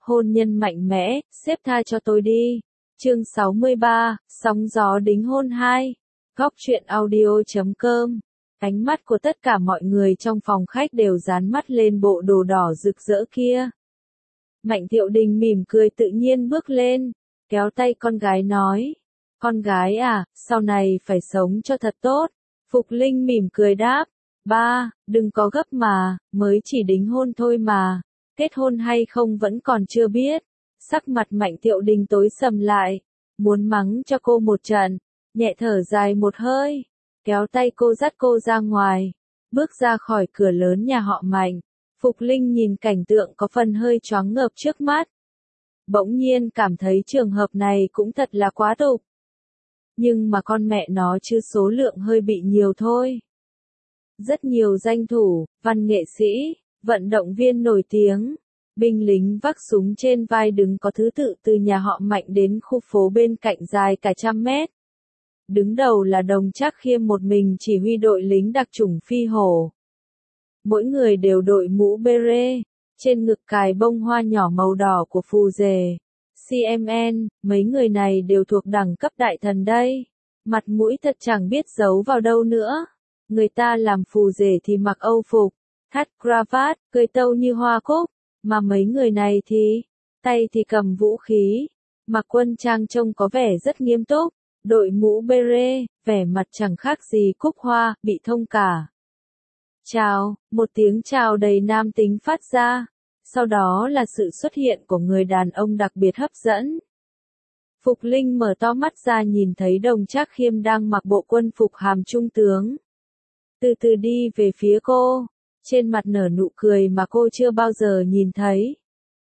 hôn nhân mạnh mẽ, xếp tha cho tôi đi. Chương 63, sóng gió đính hôn 2. Góc truyện audio.com. Ánh mắt của tất cả mọi người trong phòng khách đều dán mắt lên bộ đồ đỏ rực rỡ kia. Mạnh Thiệu Đình mỉm cười tự nhiên bước lên, kéo tay con gái nói. Con gái à, sau này phải sống cho thật tốt. Phục Linh mỉm cười đáp. Ba, đừng có gấp mà, mới chỉ đính hôn thôi mà. Kết hôn hay không vẫn còn chưa biết. Sắc mặt Mạnh Thiệu Đình tối sầm lại, muốn mắng cho cô một trận, nhẹ thở dài một hơi, kéo tay cô dắt cô ra ngoài, bước ra khỏi cửa lớn nhà họ Mạnh. Phục Linh nhìn cảnh tượng có phần hơi choáng ngợp trước mắt. Bỗng nhiên cảm thấy trường hợp này cũng thật là quá tục. Nhưng mà con mẹ nó chứ số lượng hơi bị nhiều thôi. Rất nhiều danh thủ, văn nghệ sĩ, vận động viên nổi tiếng, binh lính vác súng trên vai đứng có thứ tự từ nhà họ Mạnh đến khu phố bên cạnh dài cả 100 mét. Đứng đầu là Đồng Trác Khiêm một mình chỉ huy đội lính đặc chủng Phi Hổ. Mỗi người đều đội mũ beret, trên ngực cài bông hoa nhỏ màu đỏ của phù rể. CMN, mấy người này đều thuộc đẳng cấp đại thần đây. Mặt mũi thật chẳng biết giấu vào đâu nữa. Người ta làm phù rể thì mặc âu phục, thắt cravat, cười tâu như hoa cúc. Mà mấy người này thì, tay thì cầm vũ khí, mặc quân trang trông có vẻ rất nghiêm túc, đội mũ beret, vẻ mặt chẳng khác gì cúc hoa, bị thông cả. Chào, một tiếng chào đầy nam tính phát ra, sau đó là sự xuất hiện của người đàn ông đặc biệt hấp dẫn. Phục Linh mở to mắt ra nhìn thấy Đồng Trác Khiêm đang mặc bộ quân phục hàm trung tướng. Từ từ đi về phía cô, trên mặt nở nụ cười mà cô chưa bao giờ nhìn thấy.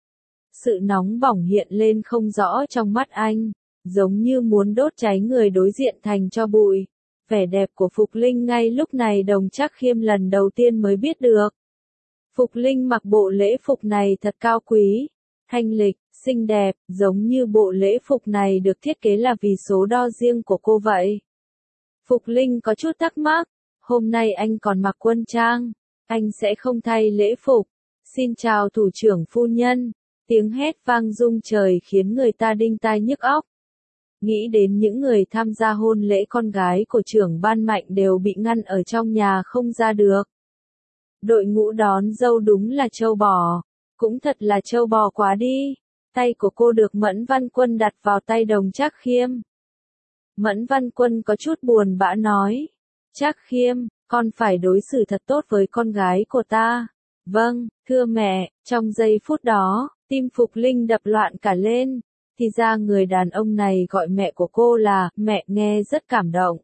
Sự nóng bỏng hiện lên không rõ trong mắt anh, giống như muốn đốt cháy người đối diện thành tro bụi. Vẻ đẹp của Phục Linh ngay lúc này Đồng Trác Khiêm lần đầu tiên mới biết được. Phục Linh mặc bộ lễ phục này thật cao quý, thanh lịch, xinh đẹp, giống như bộ lễ phục này được thiết kế là vì số đo riêng của cô vậy. Phục Linh có chút thắc mắc, hôm nay anh còn mặc quân trang, anh sẽ không thay lễ phục. Xin chào thủ trưởng phu nhân, tiếng hét vang rung trời khiến người ta đinh tai nhức óc. Nghĩ đến những người tham gia hôn lễ con gái của trưởng ban Mạnh đều bị ngăn ở trong nhà không ra được. Đội ngũ đón dâu đúng là trâu bò, cũng thật là trâu bò quá đi. Tay của cô được Mẫn Văn Quân đặt vào tay Đồng Trác Khiêm. Mẫn Văn Quân có chút buồn bã nói, Trác Khiêm, con phải đối xử thật tốt với con gái của ta. Vâng, thưa mẹ. Trong giây phút đó, tim Phục Linh đập loạn cả lên. Thì ra người đàn ông này gọi mẹ của cô là mẹ, nghe rất cảm động.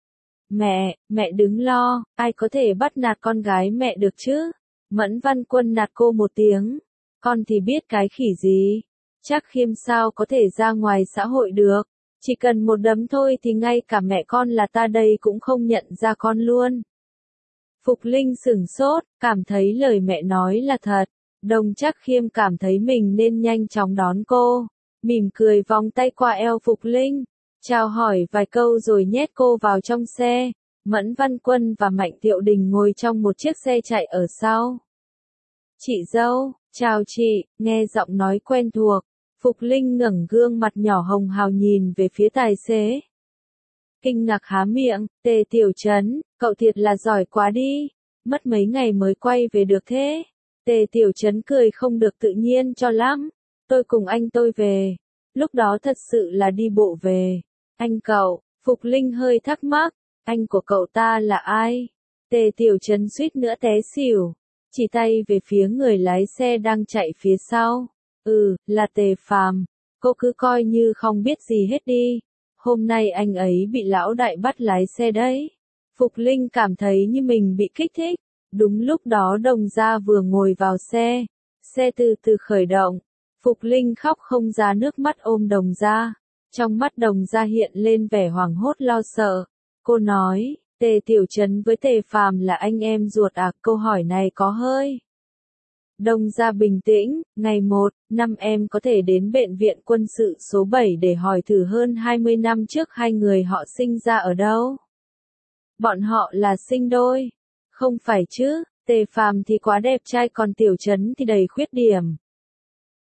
Mẹ đừng lo, ai có thể bắt nạt con gái mẹ được chứ? Mẫn Văn Quân nạt cô một tiếng. Con thì biết cái khỉ gì? Trác Khiêm sao có thể ra ngoài xã hội được? Chỉ cần một đấm thôi thì ngay cả mẹ con là ta đây cũng không nhận ra con luôn. Phục Linh sửng sốt, cảm thấy lời mẹ nói là thật. Đồng Trác Khiêm cảm thấy mình nên nhanh chóng đón cô. Mỉm cười vòng tay qua eo Phục Linh, chào hỏi vài câu rồi nhét cô vào trong xe. Mẫn Văn Quân và Mạnh Thiệu Đình ngồi trong một chiếc xe chạy ở sau. Chị dâu, chào chị, nghe giọng nói quen thuộc. Phục Linh ngẩng gương mặt nhỏ hồng hào nhìn về phía tài xế. Kinh ngạc há miệng, Tề Tiểu Trấn, cậu thiệt là giỏi quá đi, mất mấy ngày mới quay về được thế. Tề Tiểu Trấn cười không được tự nhiên cho lắm. Tôi cùng anh tôi về, lúc đó thật sự là đi bộ về. Anh cậu, Phục Linh hơi thắc mắc, anh của cậu ta là ai? Tề Tiểu Trấn suýt nữa té xỉu, chỉ tay về phía người lái xe đang chạy phía sau. Là Tề Phàm, cô cứ coi như không biết gì hết đi. Hôm nay anh ấy bị lão đại bắt lái xe đấy. Phục Linh cảm thấy như mình bị kích thích. Đúng lúc đó Đồng Gia vừa ngồi vào xe. Xe từ từ khởi động. Phục Linh khóc không ra nước mắt ôm Đồng Gia. Trong mắt Đồng Gia hiện lên vẻ hoảng hốt lo sợ. Cô nói, Tề Tiểu Trấn với Tề Phàm là anh em ruột à? Câu hỏi này có hơi. Đồng Gia bình tĩnh, ngày 1, năm em có thể đến bệnh viện quân sự số 7 để hỏi thử hơn 20 năm trước hai người họ sinh ra ở đâu. Bọn họ là sinh đôi. Không phải chứ, Tề Phàm thì quá đẹp trai còn Tiểu Trấn thì đầy khuyết điểm.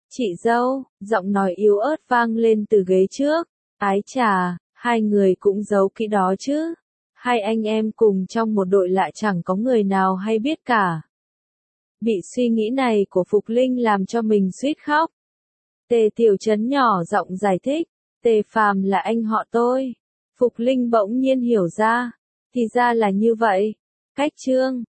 Chị dâu, giọng nói yếu ớt vang lên từ ghế trước. Ái chà, hai người cũng giấu kỹ đó chứ. Hai anh em cùng trong một đội lại chẳng có người nào hay biết cả. Bị suy nghĩ này của Phục Linh làm cho mình suýt khóc. Tề Tiểu Trấn nhỏ giọng giải thích. Tề Phàm là anh họ tôi. Phục Linh bỗng nhiên hiểu ra. Thì ra là như vậy. Cách Trương,